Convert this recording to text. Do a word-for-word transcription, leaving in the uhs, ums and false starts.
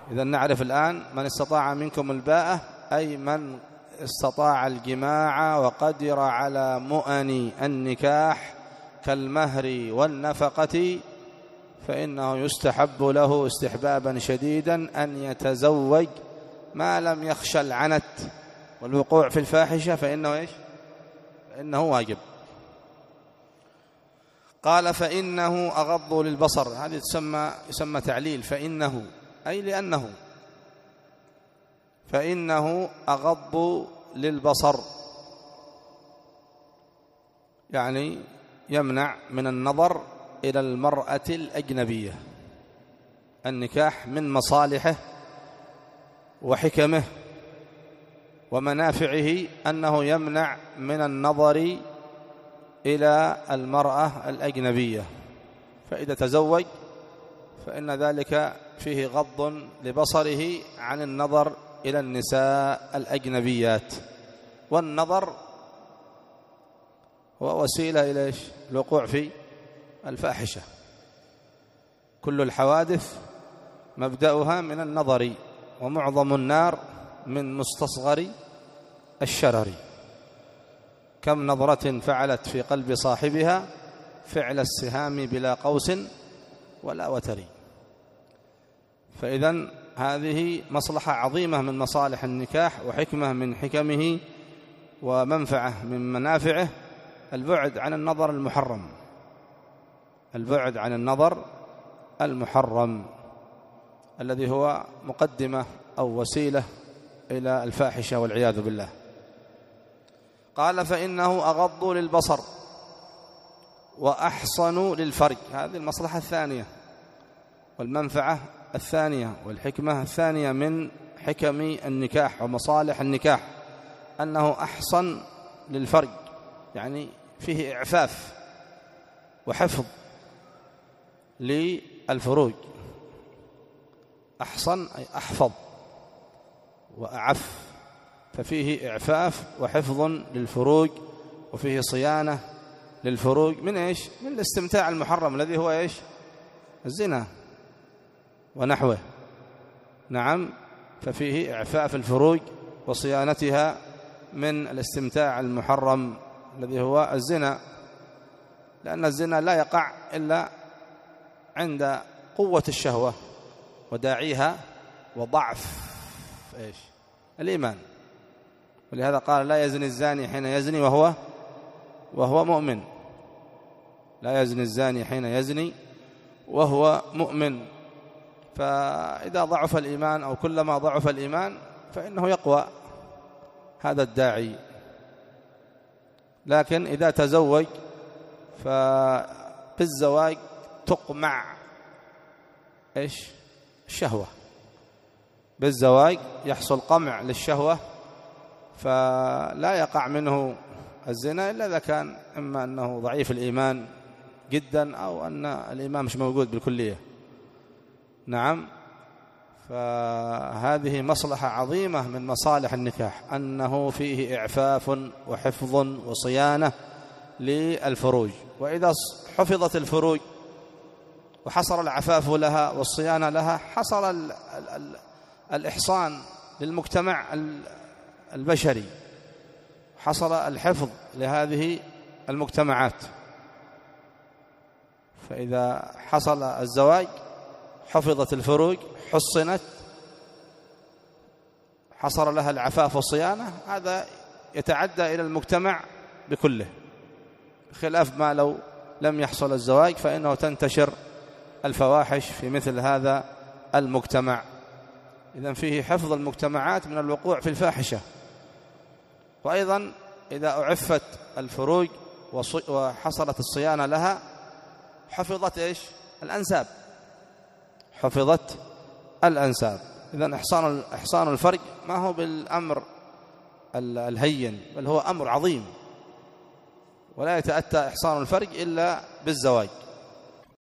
إذا نعرف الآن من استطاع منكم الباءة أي من استطاع الجماع وقدر على مؤن النكاح كالمهر والنفقة، فإنه يستحب له استحبابا شديدا أن يتزوج ما لم يخشى العنت والوقوع في الفاحشة، فإنه إيش؟ فإنه واجب. قال فإنه أغض للبصر، هذه تسمى يسمى تعليل، فإنه أي لأنه، فإنه أغض للبصر، يعني يمنع من النظر إلى المرأة الأجنبية. النكاح من مصالحه وحكمه ومنافعه أنه يمنع من النظر إلى المرأة الأجنبية، فإذا تزوج فإن ذلك فيه غض لبصره عن النظر إلى النساء الأجنبيات. والنظر هو وسيلة إلى الوقوع في الفاحشة. كل الحوادث مبدأها من النظر، ومعظم النار من مستصغر الشرر. كم نظرة فعلت في قلب صاحبها فعل السهام بلا قوس ولا وتر. فإذن هذه مصلحة عظيمة من مصالح النكاح وحكمة من حكمه ومنفعة من منافعه، البعد عن النظر المحرم، البعد عن النظر المحرم الذي هو مقدمة أو وسيلة إلى الفاحشة والعياذ بالله. قال فإنه أغض للبصر وأحصن للفرج، هذه المصلحة الثانية والمنفعة الثانية والحكمة الثانية من حكم النكاح ومصالح النكاح، أنه أحصن للفرج، يعني فيه إعفاف وحفظ للفروج. أحصن أي أحفظ وأعف، ففيه إعفاف وحفظ للفروج، وفيه صيانة للفروج من إيش؟ من الاستمتاع المحرم الذي هو إيش؟ الزنا ونحوه. نعم، ففيه إعفاف الفروج وصيانتها من الاستمتاع المحرم الذي هو الزنا، لأن الزنا لا يقع إلا عند قوة الشهوة وداعيها وضعف إيش؟ الإيمان. ولهذا قال لا يزني الزاني حين يزني وهو وهو مؤمن، لا يزني الزاني حين يزني وهو مؤمن. فإذا ضعف الإيمان أو كلما ضعف الإيمان فإنه يقوى هذا الداعي. لكن إذا تزوج فبالزواج تقمع إيش؟ الشهوة. بالزواج يحصل قمع للشهوة، فلا يقع منه الزنا إلا إذا كان إما أنه ضعيف الإيمان جدا أو أن الإيمان مش موجود بالكلية. نعم، فهذه مصلحة عظيمة من مصالح النكاح، أنه فيه إعفاف وحفظ وصيانة للفروج. وإذا حفظت الفروج وحصل العفاف لها والصيانة لها، حصل ال ال ال الإحصان للمجتمع البشري، حصل الحفظ لهذه المجتمعات. فإذا حصل الزواج حفظت الفروج، حصنت، حصل لها العفاف والصيانة، هذا يتعدى إلى المجتمع بكله، خلاف ما لو لم يحصل الزواج فإنه تنتشر الفواحش في مثل هذا المجتمع. إذن فيه حفظ المجتمعات من الوقوع في الفاحشة. وأيضا إذا أعفت الفروج وحصلت الصيانة لها حفظت إيش؟ الأنساب، حفظت الأنساب. إذن إحصان إحصان الفرج ما هو بالأمر الهين، بل هو أمر عظيم، ولا يتأتى إحصان الفرج إلا بالزواج.